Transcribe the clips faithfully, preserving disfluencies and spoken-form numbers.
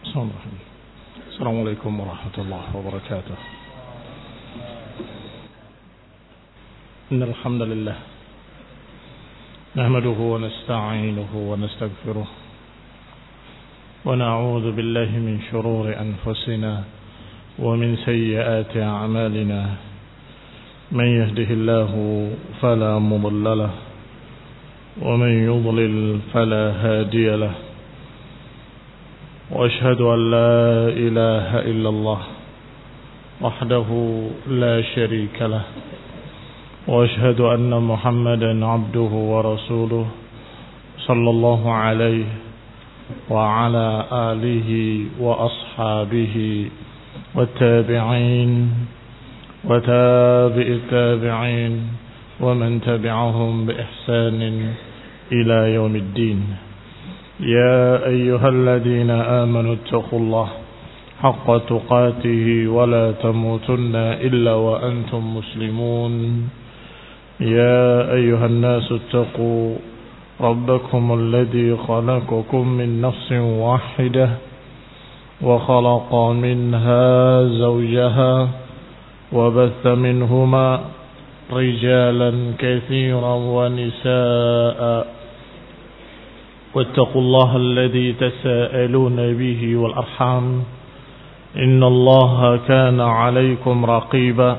السلام عليكم ورحمة الله وبركاته. إن الحمد لله نحمده ونستعينه ونستغفره ونعوذ بالله من شرور أنفسنا ومن سيئات أعمالنا. من يهده الله فلا مضل له ومن يضلل فلا هادي له. وأشهد أن لا إله إلا الله وحده لا شريك له. وأشهد أن محمدا عبده ورسوله صلى الله عليه وعلى آله وأصحابه والتابعين وتابع التابعين ومن تبعهم بإحسان إلى يوم الدين. يا أيها الذين آمنوا اتقوا الله حق تقاته ولا تموتن إلا وأنتم مسلمون. يا أيها الناس اتقوا ربكم الذي خلقكم من نفس واحدة وخلق منها زوجها وبث منهما رجالا كثيرا ونساء. واتقوا الله الذي تساءلون به والأرحام إن الله كان عليكم رقيبا.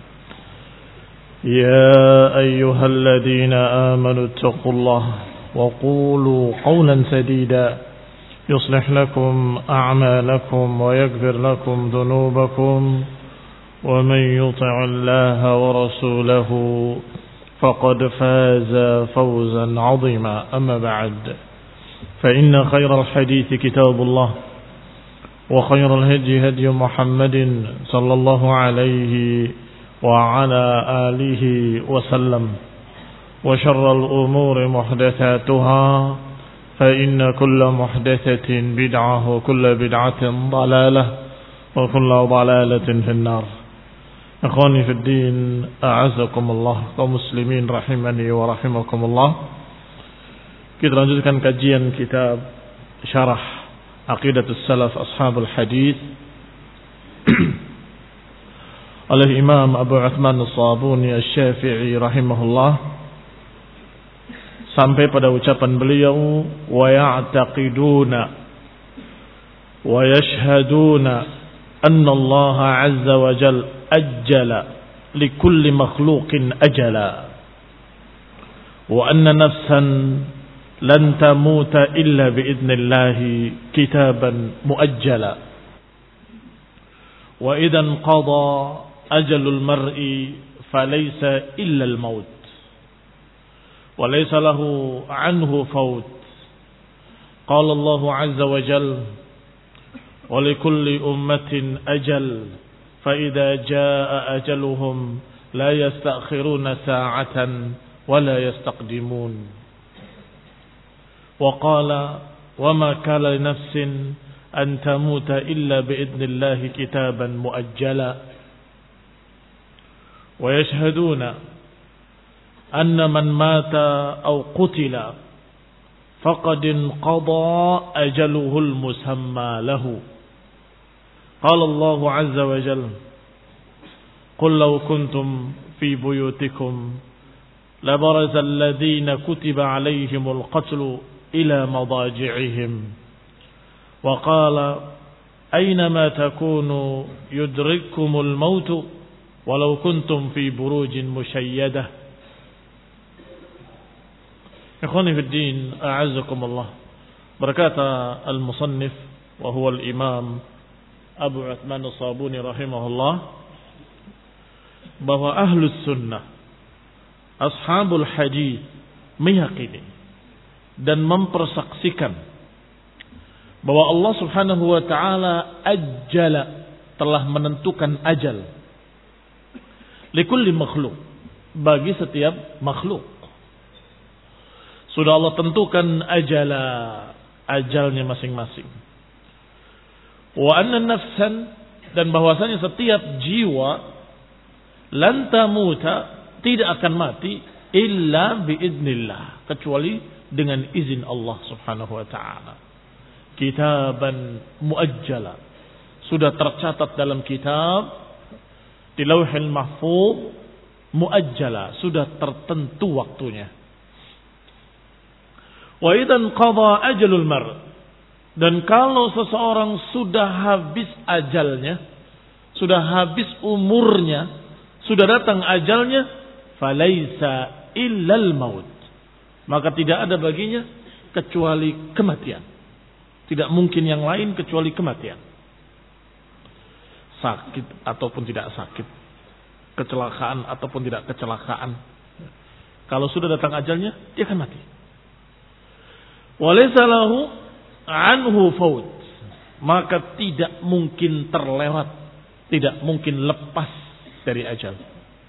يا أيها الذين آمنوا اتقوا الله وقولوا قولا سديدا يصلح لكم أعمالكم ويغفر لكم ذنوبكم. ومن يطع الله ورسوله فقد فاز فوزا عظيما. أما بعد، فإن خير الحديث كتاب الله وخير الهدي هدي محمد صلى الله عليه وعلى آله وسلم. وشر الأمور محدثاتها فإن كل محدثة بدعة وكل بدعة ضلالة وكل ضلالة في النار. Akhwani fi din, a'azakumullah, kaum muslimin rahimani wa rahimakumullah. Kita lanjutkan kajian kitab Syarah Aqidatus Salaf Ashabul Hadis oleh Imam Abu Uthman As-Sabuni Asy-Syafi'i rahimahullah, sampai pada ucapan beliau, wa ya'taqiduna wa yashhaduna anna Allah 'azza wa jalla ajjala likulli makhluqin ajala wa anna nafsan lan tamuta illa biidnillahi kitaban muajjala wa idan qada ajalul mar'i falaysa illa al-maut wa laysa lahu anhu fawt. Qala Allah 'azza wa jalla wa likulli ummatin ajal فإذا جاء أجلهم لا يستأخرون ساعة ولا يستقدمون. وقال وما كان لنفس أن تموت إلا بإذن الله كتابا مؤجلا. ويشهدون أن من مات أو قتل فقد انقضى أجله المسمى له. قال الله عز وجل قل لو كنتم في بيوتكم لبرز الذين كتب عليهم القتل إلى مضاجعهم. وقال أينما تكونوا يدرككم الموت ولو كنتم في بروج مشيدة. إخواني في الدين أعزكم الله. Berkata al-musannif wa huwa al-imam Abu Uthman As-Sabuni rahimahullah, bahwa ahlus sunnah, ashabul hadis, meyakini dan mempersaksikan bahwa Allah subhanahu wa ta'ala ajjala, telah menentukan ajal, likulli makhluk, bagi setiap makhluk. Sudah Allah tentukan ajala, ajalnya masing-masing. Wa anna nafsan, dan bahwasanya setiap jiwa, lan tamuta, tidak akan mati, illa biidnillah, kecuali dengan izin Allah subhanahu wa ta'ala. kitaban muajjala. Sudah tercatat dalam kitab di Lauhil Mahfuz muajjala, sudah tertentu waktunya. Wa idzan qada ajalul mar, dan kalau seseorang sudah habis ajalnya, sudah habis umurnya, sudah datang ajalnya, falaisa illal maut, maka tidak ada baginya kecuali kematian. Tidak mungkin yang lain kecuali kematian. Sakit ataupun tidak sakit, kecelakaan ataupun tidak kecelakaan, kalau sudah datang ajalnya, dia akan mati. Walaysa lahu anhu faut, maka tidak mungkin terlewat, tidak mungkin lepas dari ajal.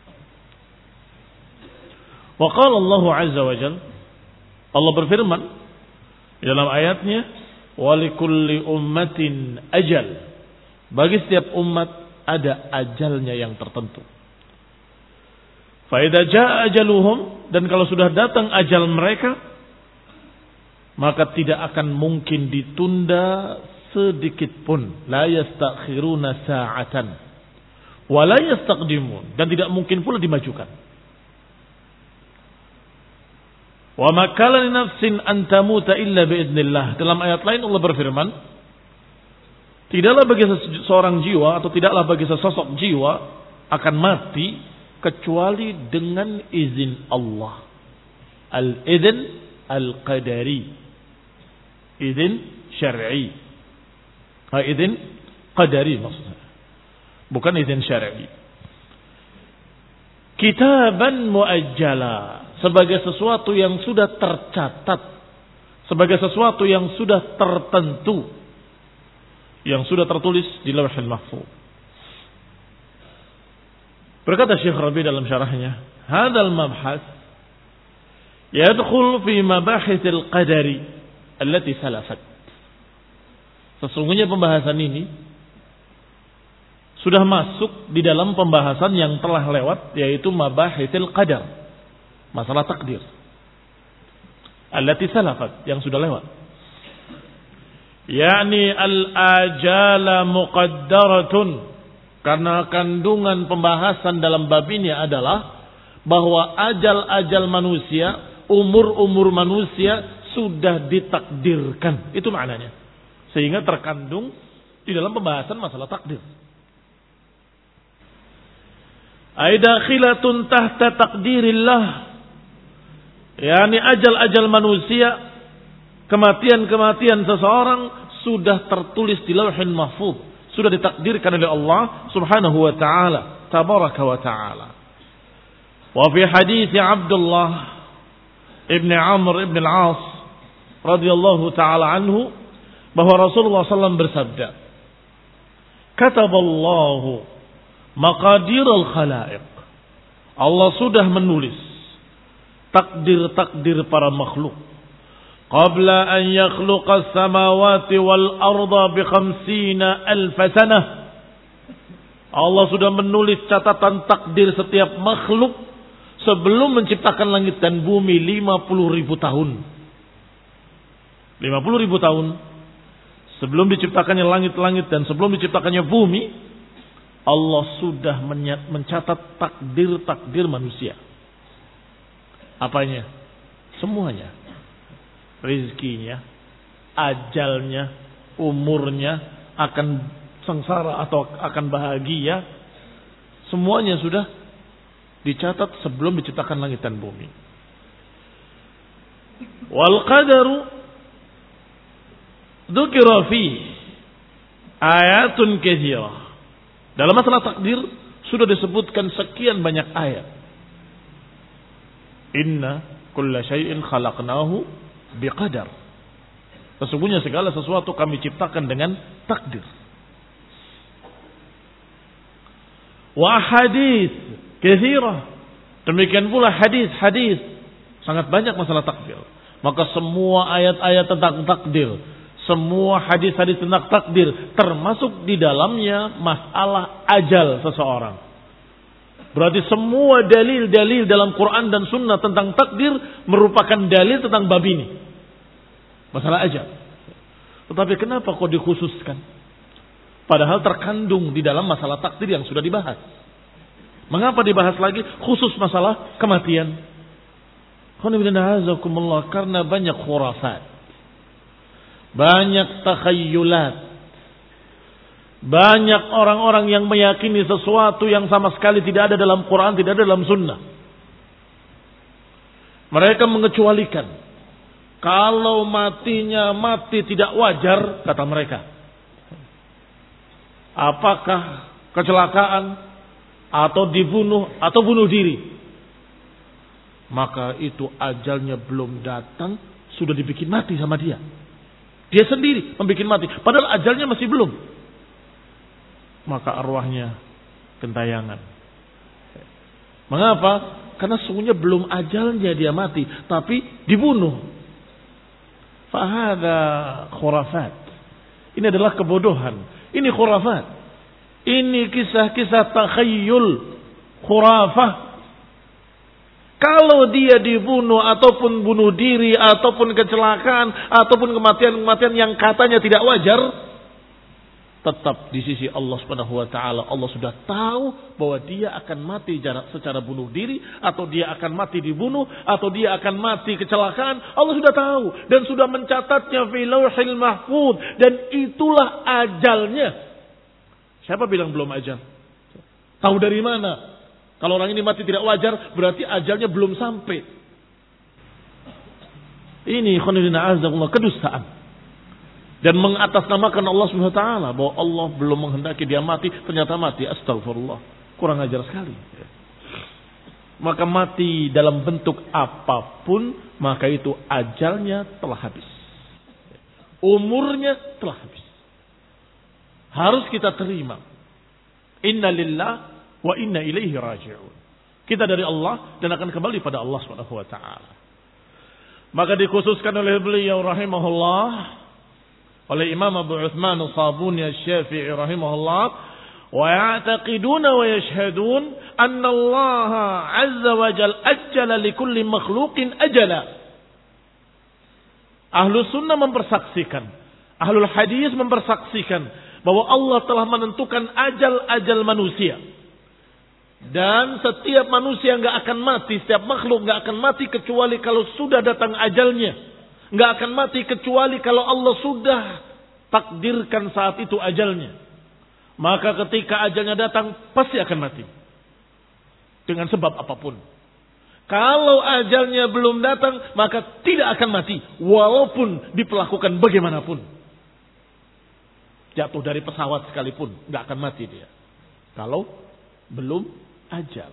Wa qala Allah azza wa jalla, Allah berfirman dalam ayatnya, wa likulli ummatin ajal, bagi setiap umat ada ajalnya yang tertentu. Fa idza jaa ajaluhum, dan kalau sudah datang ajal mereka, maka tidak akan mungkin ditunda sedikit pun. La yastakhiruna sa'atan wa la yastaqdimun, dan tidak mungkin pula dimajukan. Wa ma kana li nafsin an tamuta illa biidznillah. Dalam ayat lain Allah berfirman, tidaklah bagi seorang jiwa atau tidaklah bagi sesosok jiwa akan mati kecuali dengan izin Allah. Al-idzn al-qadari, izin syar'i. Ha, izin qadari maksudnya, bukan izin syar'i. Kitaban muajjala, sebagai sesuatu yang sudah tercatat, sebagai sesuatu yang sudah tertentu, yang sudah tertulis di Lauhul Mahfuz. Berkata Syekh Rabi dalam syarahnya, hadzal mabhas yadkhul fi mabahithil qadari allati salafat. Sesungguhnya pembahasan ini sudah masuk di dalam pembahasan yang telah lewat, yaitu mabahithil qadar, masalah takdir. Allati salafat, yang sudah lewat. yakni al-ajala muqaddaratun, karena kandungan pembahasan dalam bab ini adalah bahwa ajal-ajal manusia, umur-umur manusia sudah ditakdirkan. Itu maknanya. Sehingga terkandung di dalam pembahasan masalah takdir. Aidakhilatun tahta takdirillah, yakni ajal-ajal manusia, kematian-kematian seseorang sudah tertulis di Lauhul Mahfuz, sudah ditakdirkan oleh Allah Subhanahu wa taala, tabaraka wa taala. Wa fi hadits Abdullah ibn Amr ibn al-As radhiyallahu taala anhu, bahwa Rasulullah sallallahu alaihi wasallam bersabda, "Kataballahu maqadirul khalaiq." Allah sudah menulis takdir-takdir para makhluk qabla an yakhluqa as-samawati wal arda bi khamsina alf sanah. Allah sudah menulis catatan takdir setiap makhluk sebelum menciptakan langit dan bumi lima puluh ribu tahun. lima puluh ribu tahun sebelum diciptakannya langit-langit dan sebelum diciptakannya bumi, Allah sudah mencatat takdir-takdir manusia. Apanya? Semuanya. Rizkinya, ajalnya, umurnya, akan sengsara atau akan bahagia, semuanya sudah dicatat sebelum diciptakan langit dan bumi. Wal qadaru dzukira fi ayatun katsirah. Dalam masalah takdir sudah disebutkan sekian banyak ayat. Inna kulla syai'in khalaqnahu biqadar. Sesungguhnya segala sesuatu kami ciptakan dengan takdir. Wa hadis katsirah. Demikian pula hadis-hadis sangat banyak masalah takdir. Maka semua ayat-ayat tentang takdir, semua hadis-hadis tentang takdir, termasuk di dalamnya masalah ajal seseorang. Berarti semua dalil-dalil dalam Quran dan Sunnah tentang takdir merupakan dalil tentang bab ini, masalah ajal. Tetapi kenapa kok dikhususkan? Padahal terkandung di dalam masalah takdir yang sudah dibahas. Mengapa dibahas lagi khusus masalah kematian? Karena banyak khurafat, banyak takhayyulat, banyak orang-orang yang meyakini sesuatu yang sama sekali tidak ada dalam Quran, tidak ada dalam Sunnah. Mereka mengecualikan kalau matinya mati tidak wajar, kata mereka. Apakah kecelakaan atau dibunuh atau bunuh diri? Maka itu ajalnya belum datang, sudah dibikin mati sama dia. Dia sendiri membikin mati, padahal ajalnya masih belum. Maka arwahnya gentayangan. Mengapa? Karena sungguhnya belum ajalnya dia mati, tapi dibunuh. Fahada khurafat. Ini adalah kebodohan. Ini khurafat. Ini kisah-kisah takhayyul, khurafah. Kalau dia dibunuh ataupun bunuh diri ataupun kecelakaan ataupun kematian-kematian yang katanya tidak wajar, tetap di sisi Allah Subhanahu wa taala Allah sudah tahu bahwa dia akan mati secara bunuh diri atau dia akan mati dibunuh atau dia akan mati kecelakaan. Allah sudah tahu dan sudah mencatatnya fi lauhil mahfuz, dan itulah ajalnya. Siapa bilang belum ajal? Tahu dari mana? Kalau orang ini mati tidak wajar, berarti ajalnya belum sampai. Ini khonidina azakullah, kedustaan. Dan mengatasnamakan Allah subhanahu wa taala bahwa Allah belum menghendaki dia mati, ternyata mati. Astagfirullah. Kurang ajar sekali. Maka mati dalam bentuk apapun, maka itu ajalnya telah habis. Umurnya telah habis. Harus kita terima. Inna lillah wa inna ilaihi raji'un. Kita dari Allah dan akan kembali pada Allah Subhanahu wa taala. Maka dikhususkan oleh beliau rahimahullah, oleh Imam Abu Uthman As-Sabuni Asy-Syafi'i rahimahullah, wa ya'taqiduna wa yashhadun anna Allah 'azza wa jalla ajjala li kulli makhluqin ajala. Ahlus sunnah mempersaksikan, ahlul hadis mempersaksikan bahwa Allah telah menentukan ajal-ajal manusia. Dan setiap manusia nggak akan mati, setiap makhluk nggak akan mati kecuali kalau sudah datang ajalnya. Nggak akan mati kecuali kalau Allah sudah takdirkan saat itu ajalnya. Maka ketika ajalnya datang pasti akan mati dengan sebab apapun. Kalau ajalnya belum datang maka tidak akan mati walaupun diperlakukan bagaimanapun. Jatuh dari pesawat sekalipun nggak akan mati dia. Kalau belum ajal.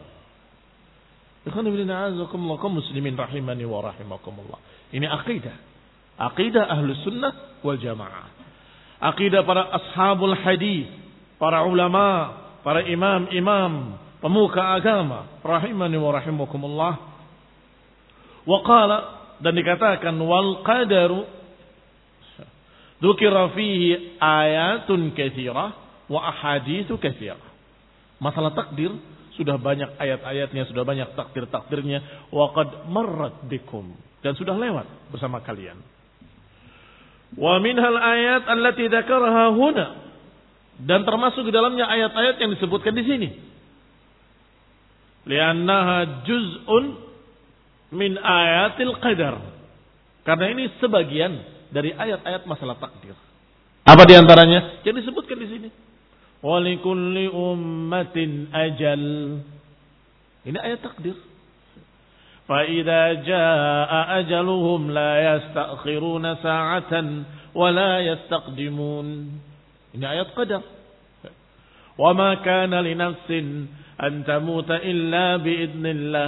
Muslimin rahimani wa rahimakumullah. Ini akidah. Akidah Ahlus Sunnah wal Jamaah. Akidah para ashabul hadis, para ulama, para imam-imam, pemuka agama rahimani wa rahimakumullah. Wa qala, dan dikatakan wal qadaru dzukira fihi ayatun katsirah wa ahaditsu katsirah. Masalah takdir sudah banyak ayat-ayatnya, sudah banyak takdir-takdirnya. Wa qad marrat bikum, dan sudah lewat bersama kalian. Wa minhal ayat allati dzakaraha huna, dan termasuk di dalamnya ayat-ayat yang disebutkan di sini. Li'annaha juz'un min ayatil qadar, karena ini sebagian dari ayat-ayat masalah takdir. Apa di antaranya yang disebutkan di sini? Walikulli ummatin ajal. Ini ayat takdir. Fa idza jaa ajaluhum la yastakhiruna sa'atan wa la yastaqdimun. Ini ayat qadar. Wa ma kana li nafsin an tamuta illa bi idznillah.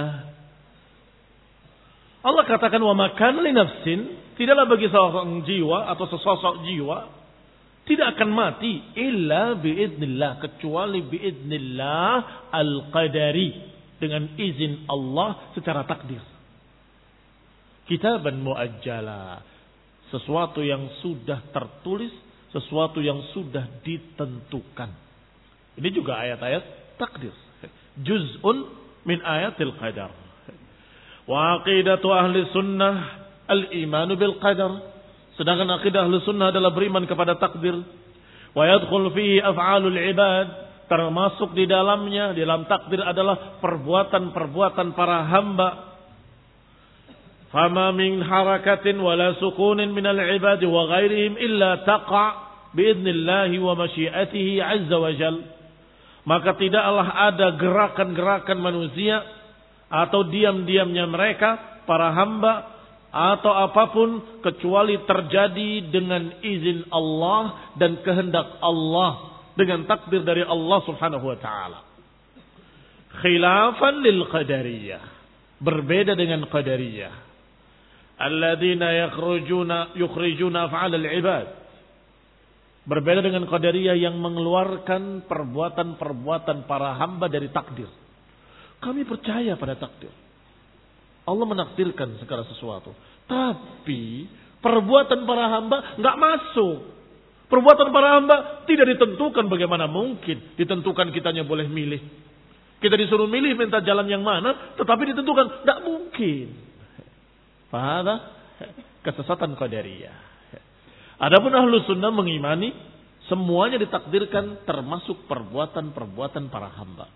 Allah katakan wa ma kana li nafsin, tidaklah bagi seorang jiwa atau sesosok jiwa tidak akan mati illa biidznillah, kecuali biidznillah al-qadari, dengan izin Allah secara takdir. Kitaban muajjala, sesuatu yang sudah tertulis, sesuatu yang sudah ditentukan. Ini juga ayat-ayat takdir. Juz'un min ayatil qadar. Wa aqidatu ahli sunnah al-imanu bil qadar. Sedangkan akidah Ahlus Sunnah adalah beriman kepada takdir. Wa yadkhul fihi af'alul ibad, termasuk di dalamnya, di dalam takdir adalah perbuatan-perbuatan para hamba. Fama min harakatin wala sukunin minal ibad wa ghairihim illa taqa' biidnillahi wa masyiatihi azza wa jal. Maka tidaklah ada gerakan-gerakan manusia atau diam-diamnya mereka, para hamba, atau apapun kecuali terjadi dengan izin Allah dan kehendak Allah, dengan takdir dari Allah Subhanahu wa taala. Khilafan lil qadariyah, berbeda dengan qadariyah. Alladzina yakhrujuna yukhrijuna af'al al-ibad. Berbeda dengan qadariyah yang mengeluarkan perbuatan-perbuatan para hamba dari takdir. Kami percaya pada takdir. Allah menakdirkan segala sesuatu. Tapi perbuatan para hamba nggak masuk. Perbuatan para hamba tidak ditentukan, bagaimana mungkin ditentukan kitanya boleh milih. Kita disuruh milih minta jalan yang mana, tetapi ditentukan nggak mungkin. Fahada kesesatan qadariyah. Adapun Ahlus Sunnah mengimani semuanya ditakdirkan, termasuk perbuatan-perbuatan para hamba.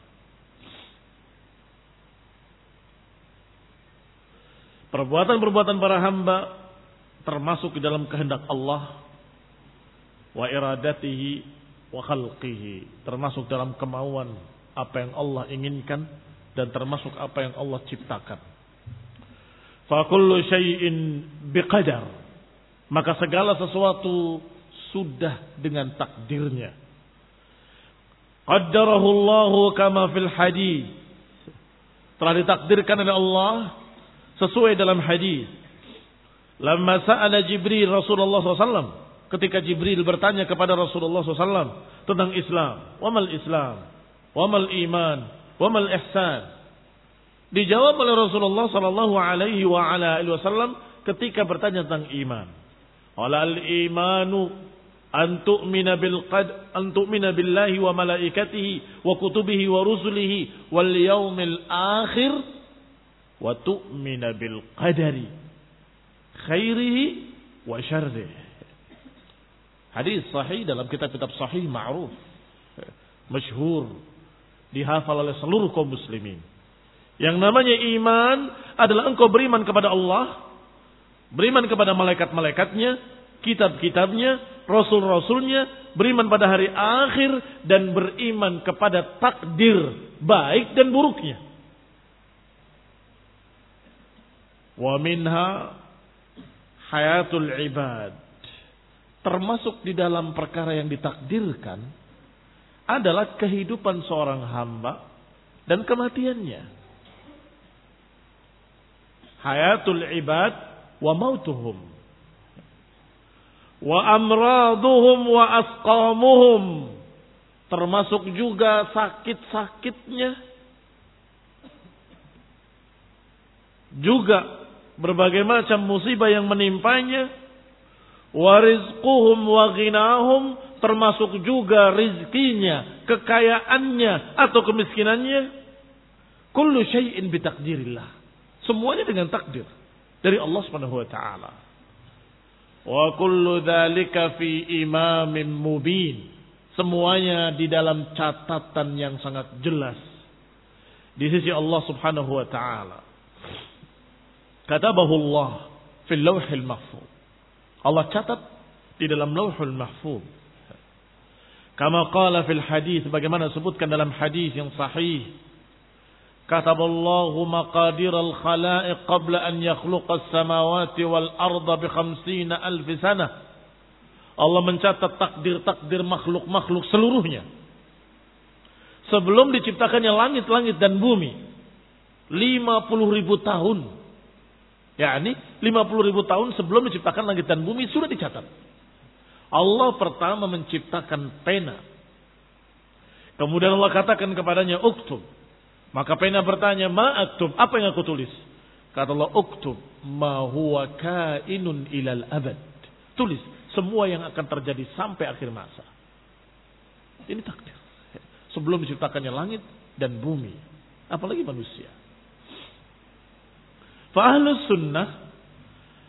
Perbuatan-perbuatan para hamba termasuk di dalam kehendak Allah wa iradatihi wa khalqihi, termasuk dalam kemauan apa yang Allah inginkan dan termasuk apa yang Allah ciptakan. Fa kullu syai'in biqadar, maka segala sesuatu sudah dengan takdirnya. Qaddarahu Allah kama fil hadis, telah ditakdirkan oleh Allah sesuai dalam hadis. Lamma sa'ala Jibril Rasulullah sallallahu alaihi wasallam, ketika Jibril bertanya kepada Rasulullah sallallahu alaihi wasallam tentang Islam, wamal Islam, wamal iman, wamal ihsan. Dijawab oleh Rasulullah sallallahu alaihi wa ala alihi wasallam ketika bertanya tentang iman. Al imanu an tu'mina bil qad an tu'mina billahi wa malaikatihi wa kutubihi wa rusulihi wal yaumil akhir wa tu'mina bil qadari khairihi wa syarrihi. Hadis sahih dalam kitab-kitab sahih ma'ruf, masyhur, dihafal oleh seluruh kaum muslimin. Yang namanya iman adalah engkau beriman kepada Allah, beriman kepada malaikat-malaikatnya, kitab-kitabnya, rasul-rasulnya, beriman pada hari akhir, dan beriman kepada takdir baik dan buruknya. Wa minha hayatul ibad, termasuk di dalam perkara yang ditakdirkan adalah kehidupan seorang hamba dan kematiannya. Hayatul ibad wa mautuhum wa amraduhum wa asqamuhum, termasuk juga sakit-sakitnya, juga berbagai macam musibah yang menimpanya, wa rizquhum wa ghinahum, termasuk juga rizkinya, kekayaannya atau kemiskinannya. Kullu syai'in bitaqdirillah, semuanya dengan takdir dari Allah Subhanahu wa taala. Wa kullu dzalika fi imamin mubin, semuanya di dalam catatan yang sangat jelas di sisi Allah Subhanahu wa taala. Katabahu Allah fil lauhil mahfuz, Allah catat di dalam lauhul mahfuz. Kama qala fil hadis, bagaimana disebutkan dalam hadis yang sahih, kataballahu maqadir al khalaiq qabla an yakhluqa as-samawati wal arda bi khamsina alf sanah. Allah mencatat takdir-takdir makhluk-makhluk seluruhnya sebelum diciptakannya langit-langit dan bumi lima puluh ribu tahun. yakni lima puluh ribu tahun sebelum diciptakan langit dan bumi sudah dicatat. Allah pertama menciptakan pena. Kemudian Allah katakan kepadanya uktub. Maka pena bertanya, ma aktub, apa yang aku tulis? Kata Allah, uktub ma huwa kainun ilal abad. Tulis semua yang akan terjadi sampai akhir masa. Ini takdir. Sebelum diciptakannya langit dan bumi, apalagi manusia. Fa ahlus sunnah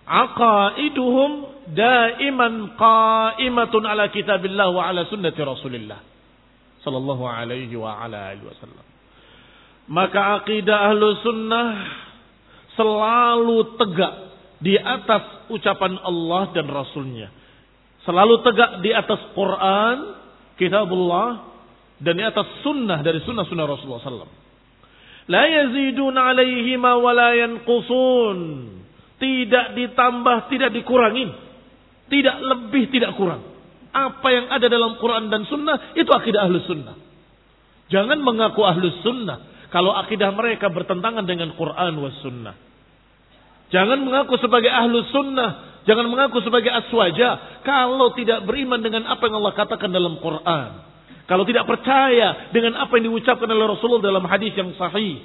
aqaiduhum daiman qa'imatun ala kitabillah wa ala sunnati Rasulillah sallallahu alaihi wa ala alihi wasallam. Maka akidah Ahlus Sunnah selalu tegak di atas ucapan Allah dan Rasulnya. Selalu tegak di atas Quran, kitabullah, dan di atas sunnah dari sunnah-sunnah Rasulullah sallallahu alaihi wasallam. La yaziduna alaihima wa la yanqusun. Tidak ditambah, tidak dikurangin. Tidak lebih, tidak kurang. Apa yang ada dalam Quran dan sunnah, itu akidah Ahlus Sunnah. Jangan mengaku Ahlus Sunnah kalau akidah mereka bertentangan dengan Quran was sunnah. Jangan mengaku sebagai Ahlus Sunnah. Jangan mengaku sebagai aswaja kalau tidak beriman dengan apa yang Allah katakan dalam Quran. Kalau tidak percaya dengan apa yang diucapkan oleh Rasulullah dalam hadis yang sahih.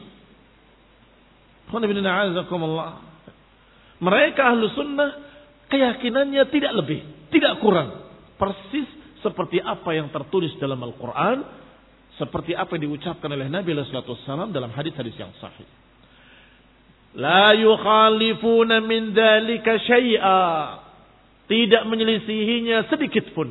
Mereka Ahlus Sunnah keyakinannya tidak lebih, tidak kurang. Persis seperti apa yang tertulis dalam Al-Quran, seperti apa yang diucapkan oleh Nabi sallallahu alaihi wasallam dalam hadis-hadis yang sahih. La yukhalifuna min dzalika syai'a. Tidak menyelisihinya sedikit pun.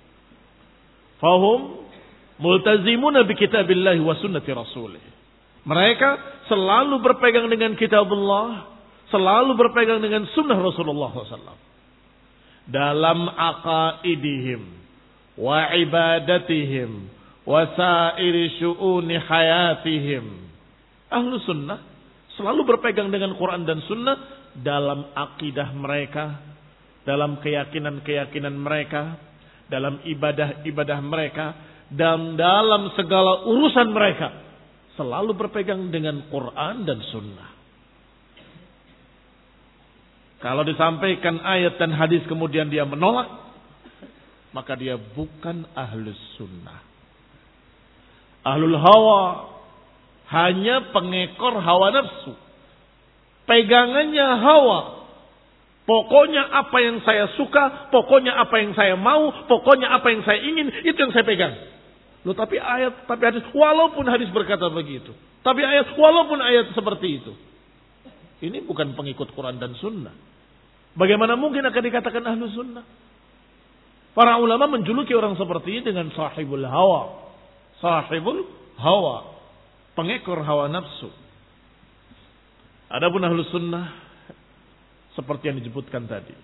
Fahum multazimuna bi kitabillah wa sunnati rasulih. Mereka selalu berpegang dengan kitabullah, selalu berpegang dengan sunnah Rasulullah sallallahu alaihi wasallam. Dalam aqaidihim wa ibadatihim wa sairi syu'uni hayatihim. Ahlus Sunnah selalu berpegang dengan Quran dan Sunnah dalam akidah mereka, dalam keyakinan-keyakinan mereka, dalam ibadah-ibadah mereka, dan dalam segala urusan mereka. Selalu berpegang dengan Quran dan Sunnah. Kalau disampaikan ayat dan hadis kemudian dia menolak, maka dia bukan Ahlus Sunnah. Ahlul hawa, hanya pengekor hawa nafsu. Pegangannya hawa. Pokoknya apa yang saya suka, pokoknya apa yang saya mau, pokoknya apa yang saya ingin, itu yang saya pegang. Loh, tapi ayat, tapi hadis, walaupun hadis berkata begitu. Tapi ayat, walaupun ayat seperti itu. Ini bukan pengikut Quran dan Sunnah. Bagaimana mungkin akan dikatakan Ahlus Sunnah? Para ulama menjuluki orang seperti ini dengan sahibul hawa. Sahibul hawa. Pengekor hawa nafsu. Adapun Ahlus Sunnah seperti yang disebutkan tadi.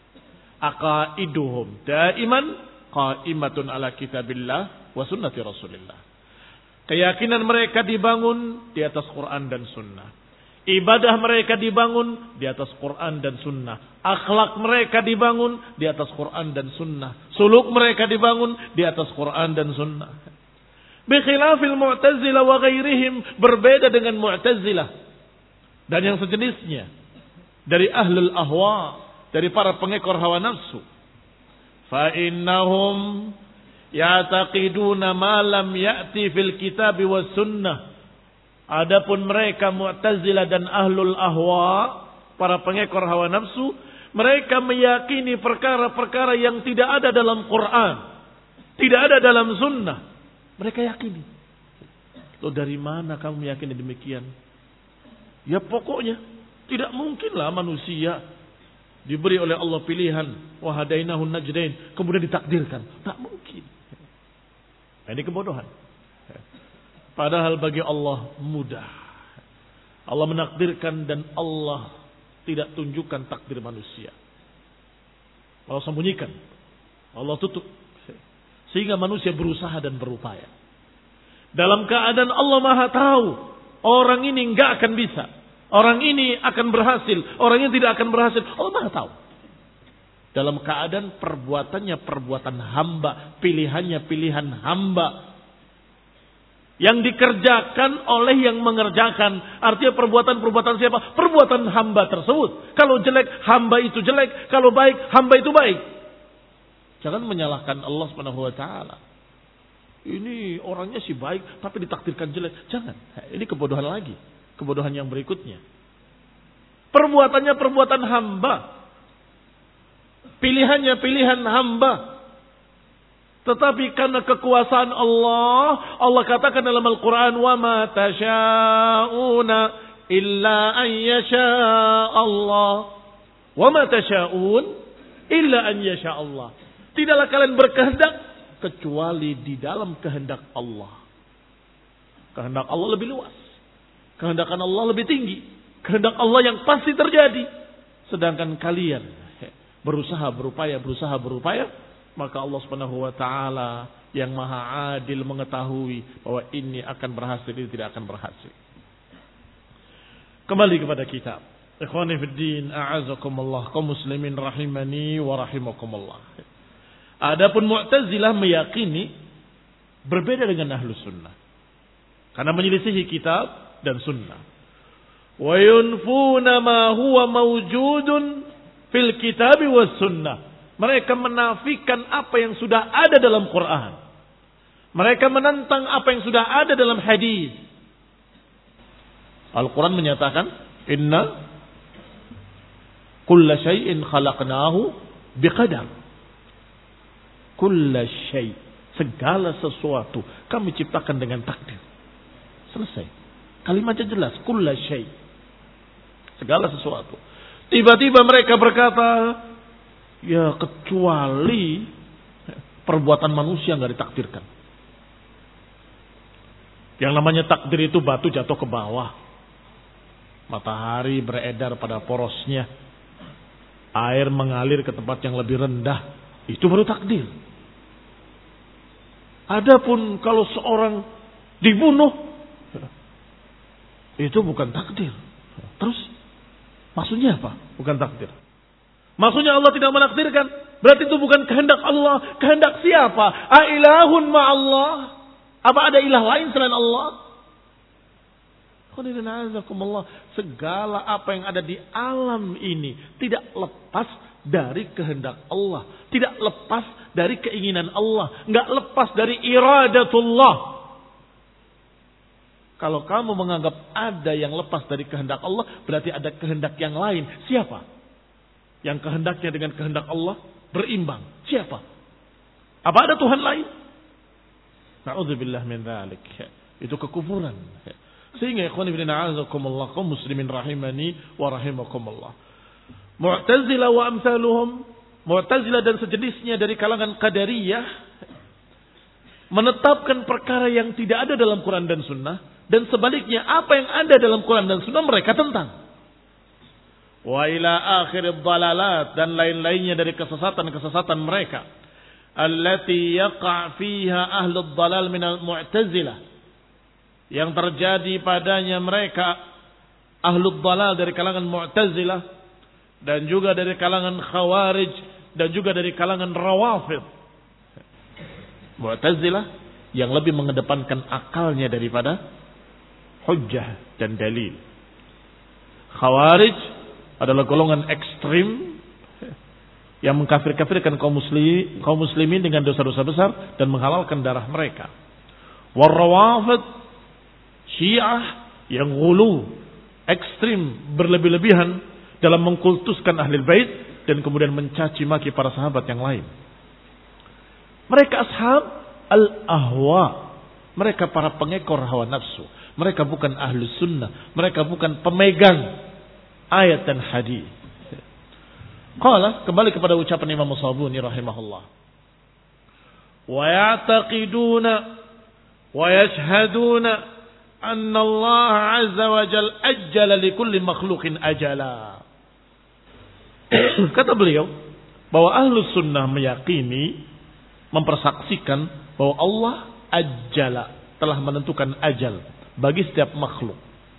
Aqaiduhum daiman qaimatun ala kitabillah wa sunnati Rasulillah. Keyakinan mereka dibangun di atas Quran dan Sunnah. Ibadah mereka dibangun di atas Quran dan Sunnah. Akhlak mereka dibangun di atas Quran dan Sunnah. Suluk mereka dibangun di atas Quran dan Sunnah. Bikhilafil Mu'tazilah wa ghairihim, berbeda dengan Mu'tazilah dan yang sejenisnya dari ahlul ahwa, dari para pengekor hawa nafsu. Fa innahum ya'taqiduna ma lam ya'ti fil kitab was sunnah. Adapun mereka Mu'tazilah dan ahlul ahwa, para pengekor hawa nafsu, mereka meyakini perkara-perkara yang tidak ada dalam Quran, tidak ada dalam sunnah. Mereka yakini. Loh, dari mana kamu meyakini demikian? Ya pokoknya tidak mungkinlah manusia diberi oleh Allah pilihan, wa hadainahun najdain, kemudian ditakdirkan. Tak mungkin. Nah, ini kebodohan. Padahal bagi Allah mudah. Allah menakdirkan dan Allah tidak tunjukkan takdir manusia. Allah sembunyikan. Allah tutup. Sehingga manusia berusaha dan berupaya. Dalam keadaan Allah Maha tahu. Orang ini enggak akan bisa. Orang ini akan berhasil. Orang ini tidak akan berhasil. Allah Maha tahu. Dalam keadaan perbuatannya perbuatan hamba. Pilihannya pilihan hamba. Yang dikerjakan oleh yang mengerjakan. Artinya perbuatan-perbuatan siapa? Perbuatan hamba tersebut. Kalau jelek, hamba itu jelek. Kalau baik, hamba itu baik. Jangan menyalahkan Allah subhanahu wa taala. Ini orangnya sih baik, tapi ditakdirkan jelek. Jangan. Ini kebodohan lagi. Kebodohan yang berikutnya. Perbuatannya perbuatan hamba. Pilihannya pilihan hamba. Tetapi karena kekuasaan Allah, Allah katakan dalam Al-Quran, وَمَا تَشَاءُونَ إِلَّا أَنْ يَشَاءَ اللَّهُ Wa ma tasha'un illa an yasha Allah. Tidaklah kalian berkehendak kecuali di dalam kehendak Allah. Kehendak Allah lebih luas. Kehendakan Allah lebih tinggi. Kehendak Allah yang pasti terjadi. Sedangkan kalian berusaha berupaya, berusaha berupaya, maka Allah Subhanahu wa taala yang Maha Adil mengetahui bahwa ini akan berhasil, ini tidak akan berhasil. Kembali kepada kitab. Ikhwani fid din, a'azakumullah, kaum muslimin rahimani wa rahimakumullah. Adapun Mu'tazilah meyakini berbeda dengan Ahlus Sunnah. Karena menyelisihi kitab dan sunnah. Wa yunfuna ma huwa mawjudun fil kitab was sunnah. Mereka menafikan apa yang sudah ada dalam Quran. Mereka menentang apa yang sudah ada dalam hadis. Al-Quran menyatakan, inna kulla syai'in khalaqnahu biqadar. Kulla syai', segala sesuatu kami ciptakan dengan takdir. Selesai. Kalimatnya jelas, kulla syai', segala sesuatu. Tiba-tiba mereka berkata, ya kecuali perbuatan manusia nggak ditakdirkan. Yang namanya takdir itu batu jatuh ke bawah, matahari beredar pada porosnya, air mengalir ke tempat yang lebih rendah, itu baru takdir. Adapun kalau seorang dibunuh, itu bukan takdir. Terus maksudnya apa? Bukan takdir. Maksudnya Allah tidak menakdirkan. Berarti itu bukan kehendak Allah. Kehendak siapa? Ailahun ma'allah. Apa ada ilah lain selain Allah? Segala apa yang ada di alam ini tidak lepas dari kehendak Allah. Tidak lepas dari keinginan Allah. Enggak lepas dari iradatullah. Kalau kamu menganggap ada yang lepas dari kehendak Allah, berarti ada kehendak yang lain. Siapa? Yang kehendaknya dengan kehendak Allah berimbang. Siapa? Apa ada Tuhan lain? Na'udzubillah min dzalik. Itu kekufuran. Sehingga ikhwan fillah a'azakumullah, kaum muslimin rahimani wa rahimakumullah. Mu'tazilah wa amsaluhum, Mu'tazilah dan sejenisnya dari kalangan Qadariyah menetapkan perkara yang tidak ada dalam Quran dan Sunnah, dan sebaliknya apa yang ada dalam Quran dan Sunnah mereka tentang. Wa ila akhir dhalalat, dan lain-lainnya dari kesesatan-kesesatan mereka. Allati yaqa' fiha ahlud dhalal minal Mu'tazilah, yang terjadi padanya mereka ahlud dhalal dari kalangan Mu'tazilah, dan juga dari kalangan Khawarij, dan juga dari kalangan Rawafid. Mu'tazilah yang lebih mengedepankan akalnya daripada hujjah dan dalil. Khawarij adalah golongan ekstrim yang mengkafir-kafirkan kaum muslim, kaum muslimin dengan dosa-dosa besar dan menghalalkan darah mereka. Warrawafid, Syiah yang ghulu, ekstrim, berlebih-lebihan dalam mengkultuskan Ahlul Bait dan kemudian mencaci maki para sahabat yang lain. Mereka ashab al-ahwa. Mereka para pengekor hawa nafsu. Mereka bukan ahlus sunnah. Mereka bukan pemegang ayat dan hadis. Qala, kembali kepada ucapan Imam Sabuni rahimahullah. Wa ya'taqiduna wa yashhaduna anna Allah azza wa jal ajjala li kulli makhluqin ajala. Kata beliau bahwa ahlus sunnah meyakini, mempersaksikan bahwa Allah ajjala, telah menentukan ajal bagi setiap makhluk.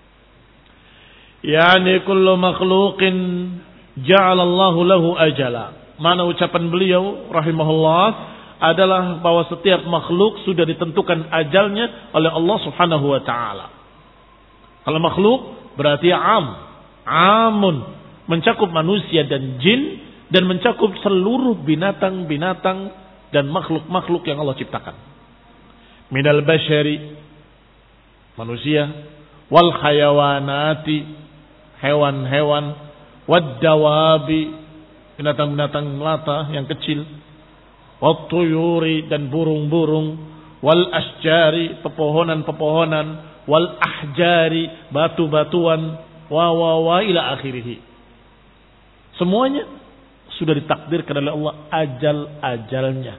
Yani kullu makhluqin ja'alallahu lahu ajala. Mana ucapan beliau rahimahullah adalah bahwa setiap makhluk sudah ditentukan ajalnya oleh Allah Subhanahu wa taala. Kalau makhluk berarti am, amun, mencakup manusia dan jin, dan mencakup seluruh binatang-binatang dan makhluk-makhluk yang Allah ciptakan. Minal basyari, manusia, wal hayawanati, hewan-hewan, wad dawabi, binatang-binatang melata yang kecil, wat tuyuri, dan burung-burung, wal asjari, pepohonan-pepohonan, wal ahjari, batu-batuan, wa wa wa ila akhirih. Semuanya sudah ditakdirkan oleh Allah ajal-ajalnya.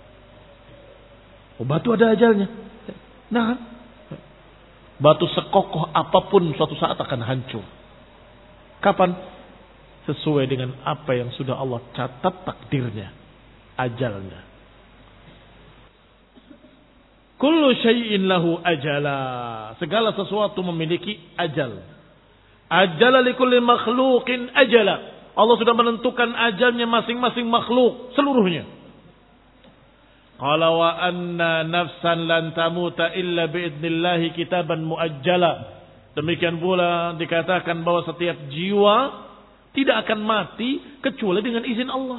Oh, batu ada ajalnya. Nah, batu sekokoh apapun suatu saat akan hancur. Kapan? Sesuai dengan apa yang sudah Allah catat takdirnya, ajalnya. Kullu syai'in lahu ajala. Segala sesuatu memiliki ajal. Ajala likulli makhluqin ajala. Allah sudah menentukan ajalnya masing-masing makhluk seluruhnya. Qala wa anna nafsan lan tamuta illa biidnillahi kitaban muajjala. Demikian pula dikatakan bahwa setiap jiwa tidak akan mati kecuali dengan izin Allah.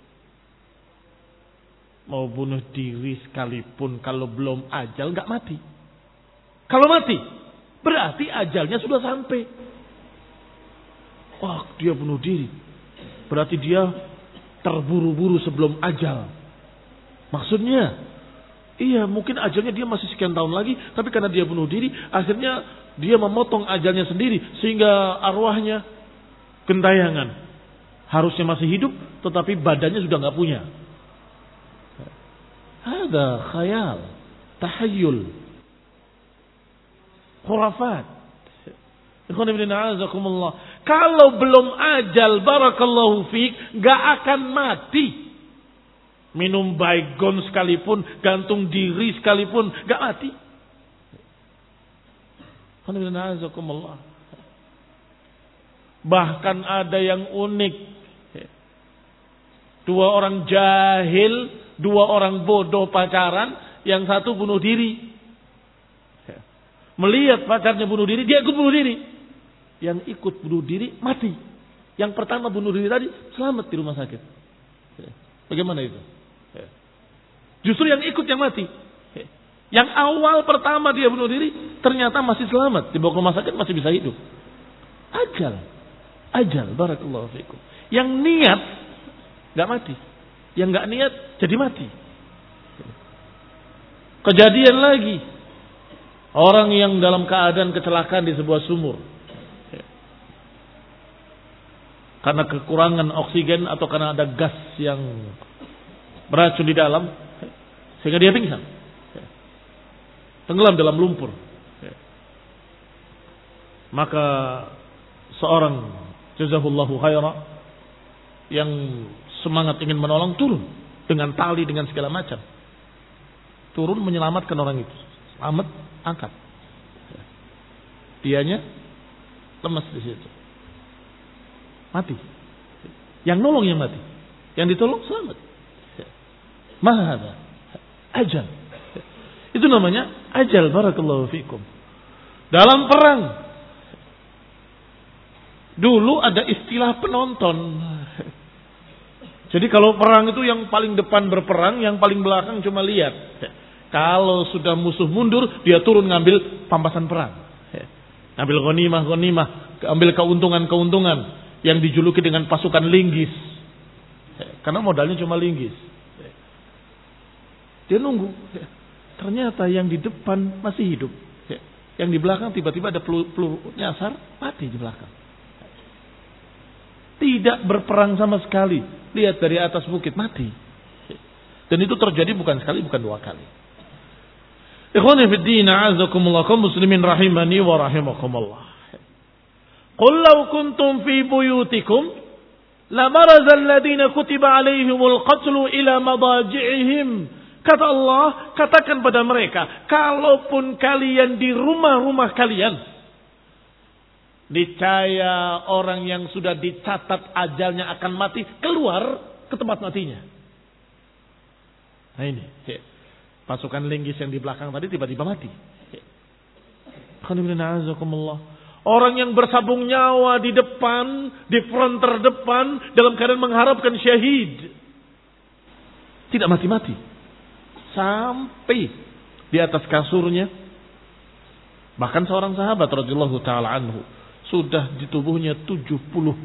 Mau bunuh diri sekalipun kalau belum ajal nggak mati. Kalau mati berarti ajalnya sudah sampai. Wah, dia bunuh diri. Berarti dia terburu-buru sebelum ajal. Maksudnya, iya mungkin ajalnya dia masih sekian tahun lagi, tapi karena dia bunuh diri, akhirnya dia memotong ajalnya sendiri sehingga arwahnya gentayangan. Harusnya masih hidup, tetapi badannya sudah nggak punya. Ada khayal, tahayyul, khurafat. Kalau belum ajal, barakallahu fiik, nggak akan mati. Minum baygon sekalipun, gantung diri sekalipun, nggak mati. Bahkan ada yang unik. Dua orang jahil, dua orang bodoh pacaran, yang satu bunuh diri. Melihat pacarnya bunuh diri, dia ikut bunuh diri. Yang ikut bunuh diri mati. Yang pertama bunuh diri tadi selamat di rumah sakit. Bagaimana itu? Justru yang ikut yang mati. Yang awal pertama dia bunuh diri ternyata masih selamat, dibawa ke rumah sakit masih bisa hidup. Ajal, ajal, barakallahu fiikum. Yang niat nggak mati, yang nggak niat jadi mati. Kejadian lagi, orang yang dalam keadaan kecelakaan di sebuah sumur. Karena kekurangan oksigen atau karena ada gas yang beracun di dalam, sehingga dia pingsan. Tenggelam dalam lumpur. Maka seorang jazahullahu khaira yang semangat ingin menolong turun dengan tali dengan segala macam. Turun menyelamatkan orang itu. Selamat, angkat. Dianya lemas di situ. Mati. Yang nolong yang mati. Yang ditolong selamat. Mahada. Ajal. Itu namanya ajal, barakallahu fikum. Dalam perang. Dulu ada istilah penonton. Jadi kalau perang itu yang paling depan berperang, yang paling belakang cuma lihat. Kalau sudah musuh mundur, dia turun ngambil pampasan perang. Ngambil ghanimah-ghanimah, ambil keuntungan-keuntungan. Yang dijuluki dengan pasukan linggis. Karena modalnya cuma linggis. Dia nunggu. Ternyata yang di depan masih hidup. Yang di belakang tiba-tiba ada peluru, peluru nyasar, mati di belakang. Tidak berperang sama sekali. Lihat dari atas bukit, mati. Dan itu terjadi bukan sekali, bukan dua kali. Ikhwani fid din, a'azakumullah, kaum muslimin rahimani wa rahimakumullah. Qul law kuntum fi buyutikum lamaraza alladhina kutiba alaihimul qatlu ila madaji'ihim. Kata Allah, katakan pada mereka, kalaupun kalian di rumah-rumah kalian, niscaya orang yang sudah dicatat ajalnya akan mati keluar ke tempat matinya. Nah ini, pasukan linggis yang di belakang tadi tiba-tiba mati. Orang yang bersabung nyawa di depan, di front terdepan, dalam keadaan mengharapkan syahid, tidak mati-mati. Sampai di atas kasurnya. Bahkan seorang sahabat radhiyallahu ta'ala anhu, sudah di tubuhnya tujuh puluh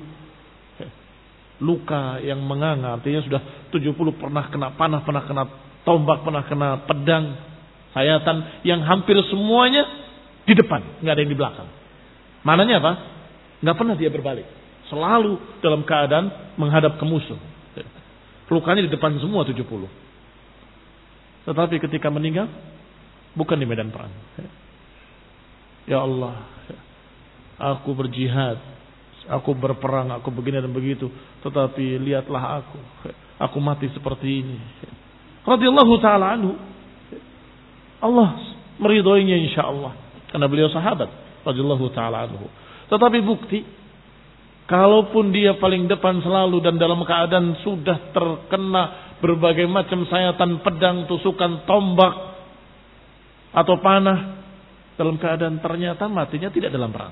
luka yang menganga. Artinya sudah tujuh puluh pernah kena panah, pernah kena tombak, pernah kena pedang, sayatan, yang hampir semuanya di depan, nggak ada yang di belakang. Mananya apa? Nggak pernah dia berbalik. Selalu dalam keadaan menghadap ke musuh. Lukanya di depan semua tujuh puluh. Tetapi ketika meninggal, bukan di medan perang. Ya Allah, aku berjihad, aku berperang, aku begini dan begitu. Tetapi lihatlah aku, aku mati seperti ini. Radhiyallahu ta'ala anhu. Allah meridhoinya insyaallah. Karena beliau sahabat. Radhiyallahu ta'ala anhu. Tetapi bukti, kalaupun dia paling depan selalu dan dalam keadaan sudah terkena berbagai macam sayatan pedang, tusukan tombak, atau panah, dalam keadaan ternyata matinya tidak dalam perang.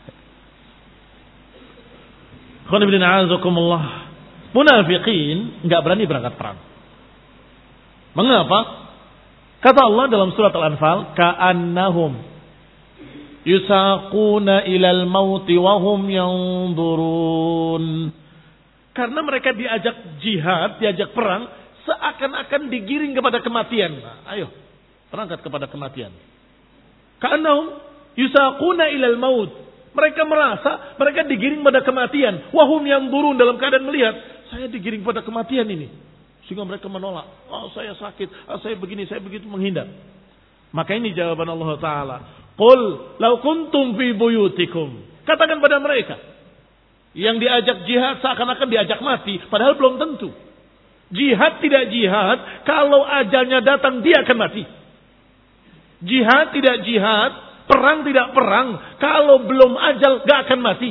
Munafiqin nggak berani berangkat perang. Mengapa? Kata Allah dalam surat Al-Anfal, ka'annahum yusaquna ilal mauti wa hum yanzurun. Karena mereka diajak jihad, diajak perang, seakan-akan digiring kepada kematian. Nah, ayo, berangkat kepada kematian. Ka'annahum yusaquna ilal maut. Mereka merasa mereka digiring pada kematian. Wa hum yanzurun, dalam keadaan melihat, saya digiring pada kematian ini. Sehingga mereka menolak. Oh, saya sakit, oh, saya begini, saya begitu, menghindar. Maka ini jawaban Allah Ta'ala. Qul law kuntum fi buyutikum. Katakan pada mereka, yang diajak jihad seakan-akan diajak mati, padahal belum tentu. Jihad tidak jihad, kalau ajalnya datang dia akan mati. Jihad tidak jihad, perang tidak perang, kalau belum ajal gak akan mati.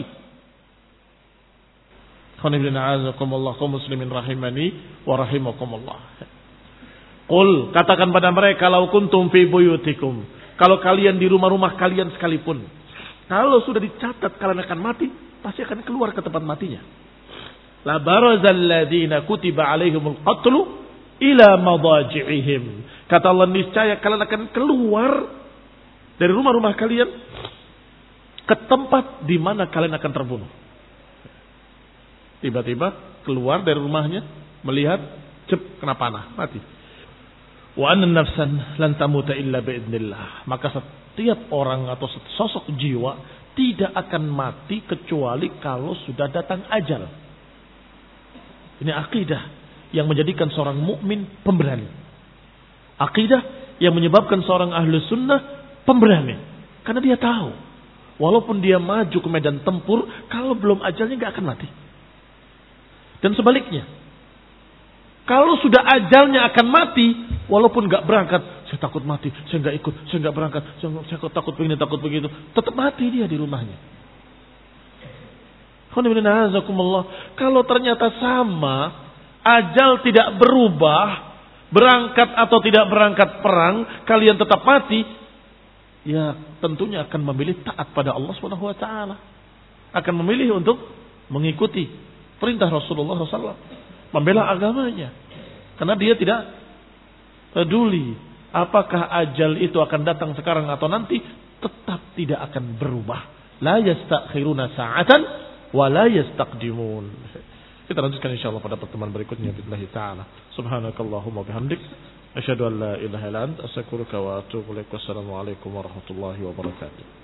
Kaum muslimin rahimani wa rahimakumullah. Qul, katakan pada mereka, lau kuntum fi buyutikum. Kalau kalian di rumah-rumah kalian sekalipun, kalau sudah dicatat kalian akan mati, pasti akan keluar ke tempat matinya. La barazal ladzina kutiba alaihimul qatlu ila madaji'ihim. Kata Allah, niscaya kalian akan keluar dari rumah-rumah kalian ke tempat di mana kalian akan terbunuh. Tiba-tiba keluar dari rumahnya, melihat, cep, kena panah, mati. Wa anna nafsan lan tamuta illa biidznillah. Maka setiap orang atau sosok jiwa tidak akan mati kecuali kalau sudah datang ajal. Ini akidah yang menjadikan seorang mukmin pemberani. Akidah yang menyebabkan seorang ahlu sunnah pemberani. Karena dia tahu, walaupun dia maju ke medan tempur, kalau belum ajalnya gak akan mati. Dan sebaliknya, kalau sudah ajalnya akan mati, walaupun gak berangkat, saya takut mati, saya gak ikut, saya gak berangkat, saya, saya takut begini, takut begitu, tetap mati dia di rumahnya. Kalau ternyata sama, ajal tidak berubah, berangkat atau tidak berangkat perang, kalian tetap mati, ya tentunya akan memilih taat pada Allah subhanahu wa taala. Akan memilih untuk mengikuti perintah Rasulullah shallallahu alaihi wasallam, membela agamanya. Karena dia tidak peduli apakah ajal itu akan datang sekarang atau nanti, tetap tidak akan berubah. La yastakhiruna sa'atan wa la yastaqdimun. Kita lanjutkan insyaallah pada pertemuan berikutnya billahi taala. Subhanakallahumma bihamdik, asyhadu an la ilaha illa anta, astaghfiruka wa atubu ilaik. Wassalamu alaikum warahmatullahi wabarakatuh.